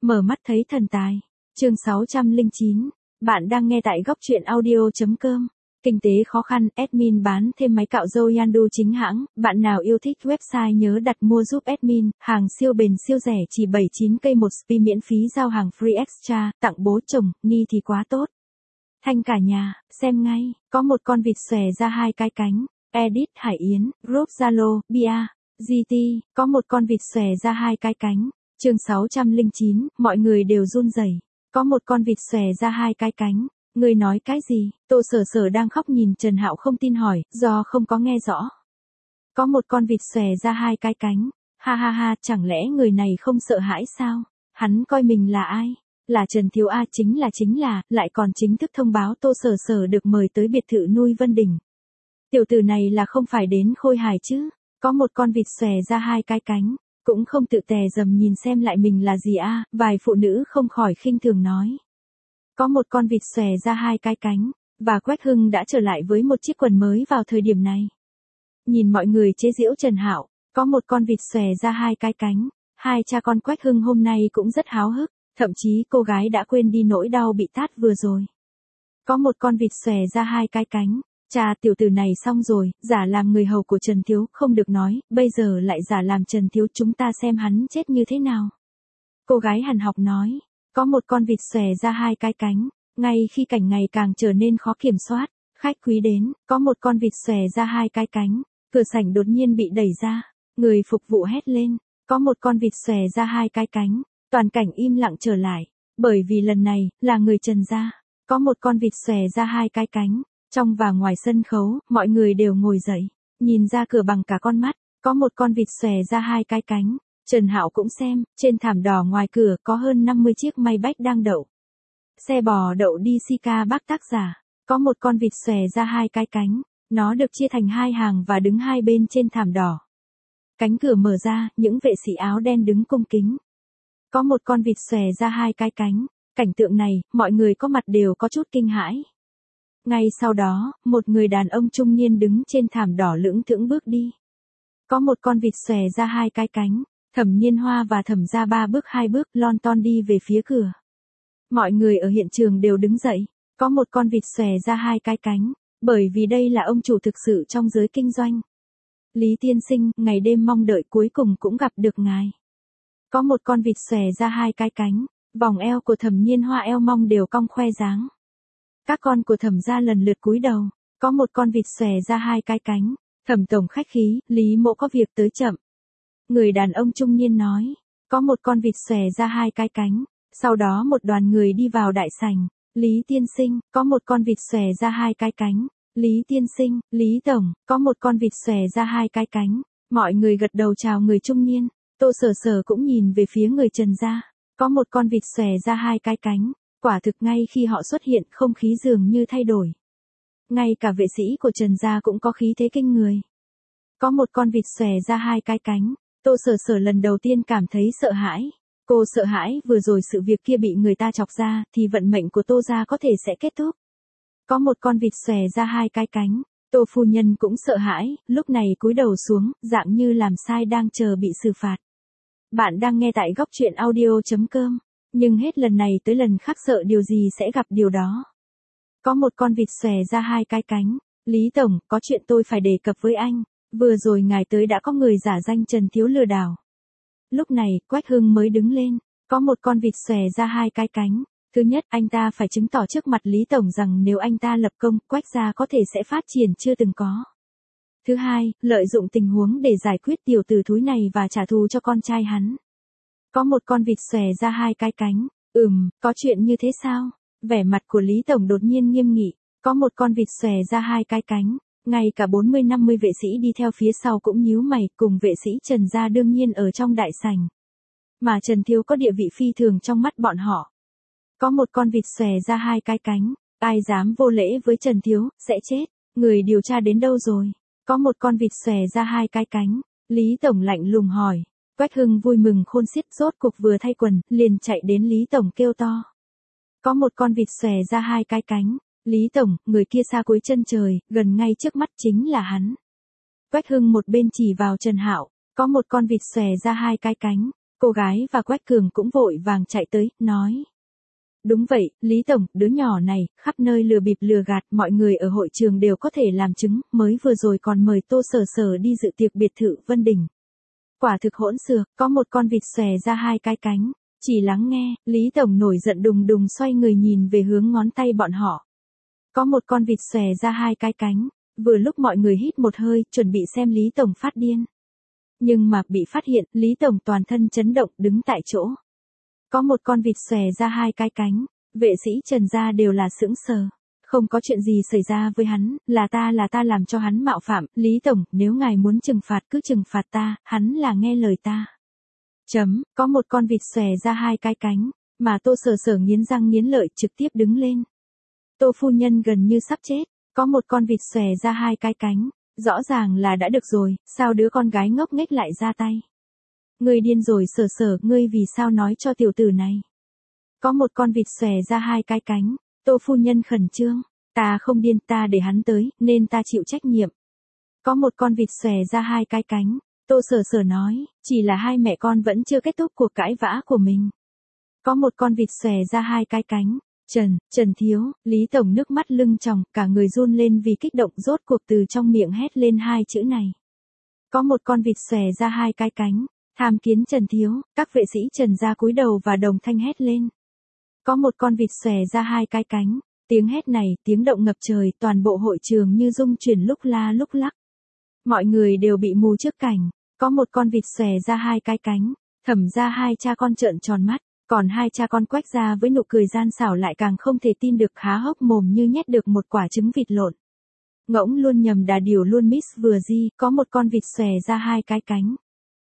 Mở mắt thấy thần tài. Chương 609. Bạn đang nghe tại góc truyện audio.com. Kinh tế khó khăn, admin bán thêm máy cạo râu Yandu chính hãng. Bạn nào yêu thích website nhớ đặt mua giúp admin. Hàng siêu bền siêu rẻ chỉ 79k một spi miễn phí giao hàng free extra. Tặng bố chồng, Ni thì quá tốt. Thanh cả nhà, xem ngay. Có một con vịt xòe ra hai cái cánh. Edit Hải Yến, Group Zalo, Bia, GT. Có một con vịt xòe ra hai cái cánh. Chương 609, mọi người đều run rẩy. Có một con vịt xòe ra hai cái cánh. Người nói cái gì? Tô Sở Sở đang khóc nhìn Trần Hạo không tin hỏi, do không có nghe rõ. Có một con vịt xòe ra hai cái cánh. Ha ha ha, chẳng lẽ người này không sợ hãi sao? Hắn coi mình là ai? Là Trần Thiếu A, chính là, lại còn chính thức thông báo Tô Sở Sở được mời tới biệt thự nuôi Vân Đình. Tiểu tử này là không phải đến Khôi Hải chứ? Có một con vịt xòe ra hai cái cánh. Cũng không tự tè dầm nhìn xem lại mình là gì a, vài phụ nữ không khỏi khinh thường nói. Có một con vịt xòe ra hai cái cánh, và Quách Hưng đã trở lại với một chiếc quần mới vào thời điểm này. Nhìn mọi người chế giễu Trần Hạo, có một con vịt xòe ra hai cái cánh, hai cha con Quách Hưng hôm nay cũng rất háo hức, thậm chí cô gái đã quên đi nỗi đau bị tát vừa rồi. Có một con vịt xòe ra hai cái cánh. Cha, tiểu tử này xong rồi, giả làm người hầu của Trần Thiếu, không được nói, bây giờ lại giả làm Trần Thiếu, chúng ta xem hắn chết như thế nào. Cô gái Hàn Học nói, có một con vịt xòe ra hai cái cánh, ngay khi cảnh ngày càng trở nên khó kiểm soát, khách quý đến, có một con vịt xòe ra hai cái cánh, cửa sảnh đột nhiên bị đẩy ra, người phục vụ hét lên, có một con vịt xòe ra hai cái cánh, toàn cảnh im lặng trở lại, bởi vì lần này, là người Trần gia, có một con vịt xòe ra hai cái cánh. Trong và ngoài sân khấu, mọi người đều ngồi dậy, nhìn ra cửa bằng cả con mắt, có một con vịt xòe ra hai cái cánh. Trần Hạo cũng xem, trên thảm đỏ ngoài cửa có hơn 50 chiếc Maybach đang đậu. Xe bò đậu đi Sika Bắc tác giả, có một con vịt xòe ra hai cái cánh, nó được chia thành hai hàng và đứng hai bên trên thảm đỏ. Cánh cửa mở ra, những vệ sĩ áo đen đứng cung kính. Có một con vịt xòe ra hai cái cánh, cảnh tượng này, mọi người có mặt đều có chút kinh hãi. Ngay sau đó, một người đàn ông trung niên đứng trên thảm đỏ lững thững bước đi. Có một con vịt xòe ra hai cái cánh, Thẩm Nhiên Hoa và Thẩm Gia ba bước hai bước lon ton đi về phía cửa. Mọi người ở hiện trường đều đứng dậy, có một con vịt xòe ra hai cái cánh, bởi vì đây là ông chủ thực sự trong giới kinh doanh. Lý tiên sinh, ngày đêm mong đợi cuối cùng cũng gặp được ngài. Có một con vịt xòe ra hai cái cánh, vòng eo của Thẩm Nhiên Hoa eo mong đều cong khoe dáng. Các con của Thẩm gia lần lượt cúi đầu, có một con vịt xòe ra hai cái cánh, Thẩm tổng khách khí, Lý mỗ có việc tới chậm. Người đàn ông trung niên nói, có một con vịt xòe ra hai cái cánh, sau đó một đoàn người đi vào đại sảnh, Lý tiên sinh, có một con vịt xòe ra hai cái cánh, Lý tiên sinh, Lý tổng, có một con vịt xòe ra hai cái cánh, mọi người gật đầu chào người trung niên, Tô Sở Sở cũng nhìn về phía người Trần gia, có một con vịt xòe ra hai cái cánh. Quả thực ngay khi họ xuất hiện không khí dường như thay đổi. Ngay cả vệ sĩ của Trần gia cũng có khí thế kinh người. Có một con vịt xòe ra hai cái cánh, Tô Sở Sở lần đầu tiên cảm thấy sợ hãi. Cô sợ hãi vừa rồi sự việc kia bị người ta chọc ra thì vận mệnh của Tô gia có thể sẽ kết thúc. Có một con vịt xòe ra hai cái cánh, Tô phu nhân cũng sợ hãi, lúc này cúi đầu xuống, dạng như làm sai đang chờ bị xử phạt. Bạn đang nghe tại góc truyện audio.com. Nhưng hết lần này tới lần khác sợ điều gì sẽ gặp điều đó. Có một con vịt xòe ra hai cái cánh. Lý tổng, có chuyện tôi phải đề cập với anh. Vừa rồi ngài tới đã có người giả danh Trần Thiếu lừa đảo. Lúc này, Quách Hưng mới đứng lên. Có một con vịt xòe ra hai cái cánh. Thứ nhất, anh ta phải chứng tỏ trước mặt Lý tổng rằng nếu anh ta lập công, Quách gia có thể sẽ phát triển chưa từng có. Thứ hai, lợi dụng tình huống để giải quyết tiểu tử thúi này và trả thù cho con trai hắn. Có một con vịt xòe ra hai cái cánh, có chuyện như thế sao? Vẻ mặt của Lý tổng đột nhiên nghiêm nghị, có một con vịt xòe ra hai cái cánh, ngay cả 40-50 vệ sĩ đi theo phía sau cũng nhíu mày, cùng vệ sĩ Trần gia đương nhiên ở trong đại sảnh. Mà Trần Thiếu có địa vị phi thường trong mắt bọn họ. Có một con vịt xòe ra hai cái cánh, ai dám vô lễ với Trần Thiếu, sẽ chết, người điều tra đến đâu rồi? Có một con vịt xòe ra hai cái cánh, Lý tổng lạnh lùng hỏi. Quách Hưng vui mừng khôn xiết rốt cuộc vừa thay quần, liền chạy đến Lý tổng kêu to. Có một con vịt xòe ra hai cái cánh, Lý tổng, người kia xa cuối chân trời, gần ngay trước mắt chính là hắn. Quách Hưng một bên chỉ vào Trần Hạo, có một con vịt xòe ra hai cái cánh, Cô gái và Quách Cường cũng vội vàng chạy tới, nói. Đúng vậy, Lý Tổng, đứa nhỏ này, khắp nơi lừa bịp lừa gạt, mọi người ở hội trường đều có thể làm chứng, mới vừa rồi còn mời Tô Sở Sở đi dự tiệc biệt thự Vân Đình. Quả thực hỗn xược, có một con vịt xòe ra hai cái cánh. Chỉ lắng nghe, Lý Tổng nổi giận đùng đùng xoay người nhìn về hướng ngón tay bọn họ. Có một con vịt xòe ra hai cái cánh, vừa lúc mọi người hít một hơi, chuẩn bị xem Lý Tổng phát điên. Nhưng mà bị phát hiện, Lý Tổng toàn thân chấn động đứng tại chỗ. Có một con vịt xòe ra hai cái cánh, vệ sĩ Trần gia đều là sững sờ. Không có chuyện gì xảy ra với hắn, là ta làm cho hắn mạo phạm, Lý Tổng, nếu ngài muốn trừng phạt cứ trừng phạt ta, hắn là nghe lời ta. Có một con vịt xòe ra hai cái cánh, mà Tô Sở Sở nghiến răng nghiến lợi trực tiếp đứng lên. Tô phu nhân gần như sắp chết, có một con vịt xòe ra hai cái cánh, rõ ràng là đã được rồi, sao đứa con gái ngốc nghếch lại ra tay. Ngươi điên rồi Sở Sở, ngươi vì sao nói cho tiểu tử này. Có một con vịt xòe ra hai cái cánh, Tô phu nhân khẩn trương, ta không điên, ta để hắn tới, nên ta chịu trách nhiệm. Có một con vịt xòe ra hai cái cánh, Tô Sở Sở nói, chỉ là hai mẹ con vẫn chưa kết thúc cuộc cãi vã của mình. Có một con vịt xòe ra hai cái cánh, Trần Thiếu, Lý Tổng nước mắt lưng tròng, cả người run lên vì kích động rốt cuộc từ trong miệng hét lên hai chữ này. Có một con vịt xòe ra hai cái cánh, tham kiến Trần Thiếu, các vệ sĩ Trần gia cúi đầu và đồng thanh hét lên. Có một con vịt xòe ra hai cái cánh, tiếng hét này, tiếng động ngập trời, toàn bộ hội trường như rung chuyển lúc la lúc lắc. Mọi người đều bị mù trước cảnh, có một con vịt xòe ra hai cái cánh, Thẩm ra hai cha con trợn tròn mắt, còn hai cha con Quách ra với nụ cười gian xảo lại càng không thể tin được, há hốc mồm như nhét được một quả trứng vịt lộn. Ngỗng luôn nhầm đà điểu luôn miss vừa di, có một con vịt xòe ra hai cái cánh.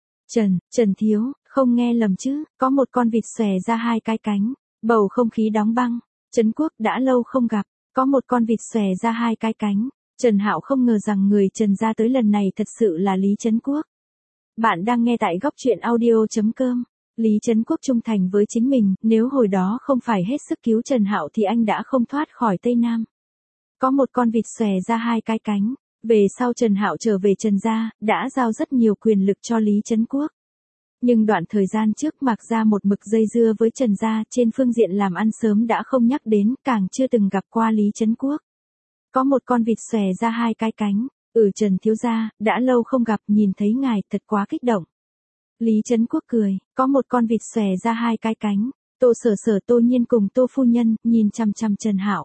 Trần Thiếu, không nghe lầm chứ, có một con vịt xòe ra hai cái cánh, bầu không khí đóng băng. Trấn Quốc đã lâu không gặp, có một con vịt xòe ra hai cái cánh. Trần Hạo không ngờ rằng người Trần gia tới lần này thật sự là Lý Trấn Quốc. Bạn đang nghe tại góc truyện audio.com. Lý Trấn Quốc trung thành với chính mình, nếu hồi đó không phải hết sức cứu Trần Hạo thì anh đã không thoát khỏi Tây Nam. Có một con vịt xòe ra hai cái cánh, về sau Trần Hạo trở về Trần gia, đã giao rất nhiều quyền lực cho Lý Trấn Quốc. Nhưng đoạn thời gian trước Mạc gia một mực dây dưa với Trần gia, trên phương diện làm ăn sớm đã không nhắc đến, càng chưa từng gặp qua Lý Trấn Quốc. Có một con vịt xòe ra hai cái cánh, Trần thiếu gia, đã lâu không gặp, nhìn thấy ngài thật quá kích động. Lý Trấn Quốc cười, có một con vịt xòe ra hai cái cánh, Tô Sở Sở, Tô Nhiên cùng Tô phu nhân nhìn chằm chằm Trần Hạo.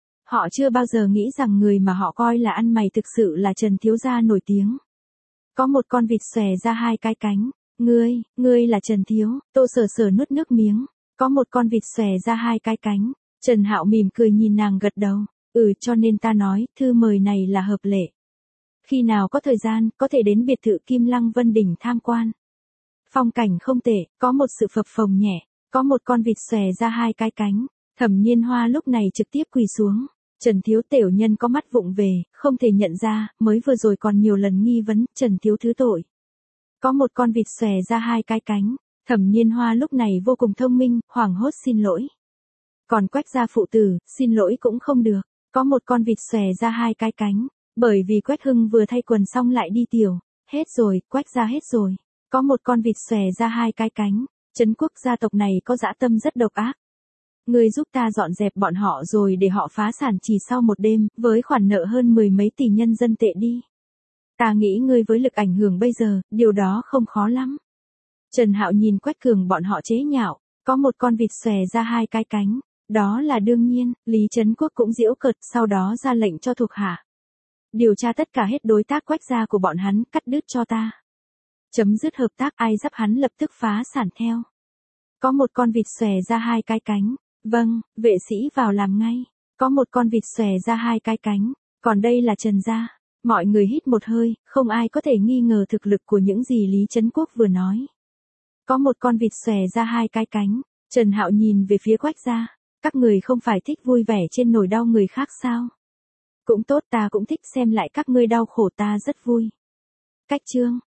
Họ chưa bao giờ nghĩ rằng người mà họ coi là ăn mày thực sự là Trần thiếu gia nổi tiếng. Có một con vịt xòe ra hai cái cánh, ngươi là Trần Thiếu, Tô Sở Sở nuốt nước miếng. Có một con vịt xòe ra hai cái cánh, Trần Hạo mỉm cười nhìn nàng gật đầu, cho nên ta nói, thư mời này là hợp lệ. Khi nào có thời gian, có thể đến biệt thự Kim Lăng Vân Đình tham quan. Phong cảnh không tệ, có một sự phập phồng nhẹ, có một con vịt xòe ra hai cái cánh, Thẩm Nhiên Hoa lúc này trực tiếp quỳ xuống. Trần Thiếu, tiểu nhân có mắt vụng về, không thể nhận ra, mới vừa rồi còn nhiều lần nghi vấn, Trần Thiếu thứ tội. Có một con vịt xòe ra hai cái cánh, Thẩm Nhiên Hoa lúc này vô cùng thông minh, hoảng hốt xin lỗi. Còn Quách gia phụ tử, xin lỗi cũng không được, có một con vịt xòe ra hai cái cánh, bởi vì Quách Hưng vừa thay quần xong lại đi tiểu, hết rồi, Quách gia hết rồi. Có một con vịt xòe ra hai cái cánh, Trấn Quốc gia tộc này có dã tâm rất độc ác. Ngươi giúp ta dọn dẹp bọn họ rồi để họ phá sản chỉ sau một đêm, với khoản nợ hơn 10 mấy tỷ nhân dân tệ đi. Ta nghĩ ngươi với lực ảnh hưởng bây giờ, điều đó không khó lắm. Trần Hạo nhìn Quách Cường bọn họ chế nhạo, có một con vịt xòe ra hai cái cánh, đó là đương nhiên, Lý Trấn Quốc cũng giễu cợt, sau đó ra lệnh cho thuộc hạ. Điều tra tất cả hết đối tác Quách gia của bọn hắn, cắt đứt cho ta. Chấm dứt hợp tác, ai dắp hắn lập tức phá sản theo. Có một con vịt xòe ra hai cái cánh, vâng, vệ sĩ vào làm ngay. Có một con vịt xòe ra hai cái cánh, còn đây là Trần gia. Mọi người hít một hơi, không ai có thể nghi ngờ thực lực của những gì Lý Trấn Quốc vừa nói. Có một con vịt xòe ra hai cái cánh, Trần Hạo nhìn về phía Quách gia. Các người không phải thích vui vẻ trên nỗi đau người khác sao? Cũng tốt, ta cũng thích xem lại các ngươi đau khổ, ta rất vui. Cách chương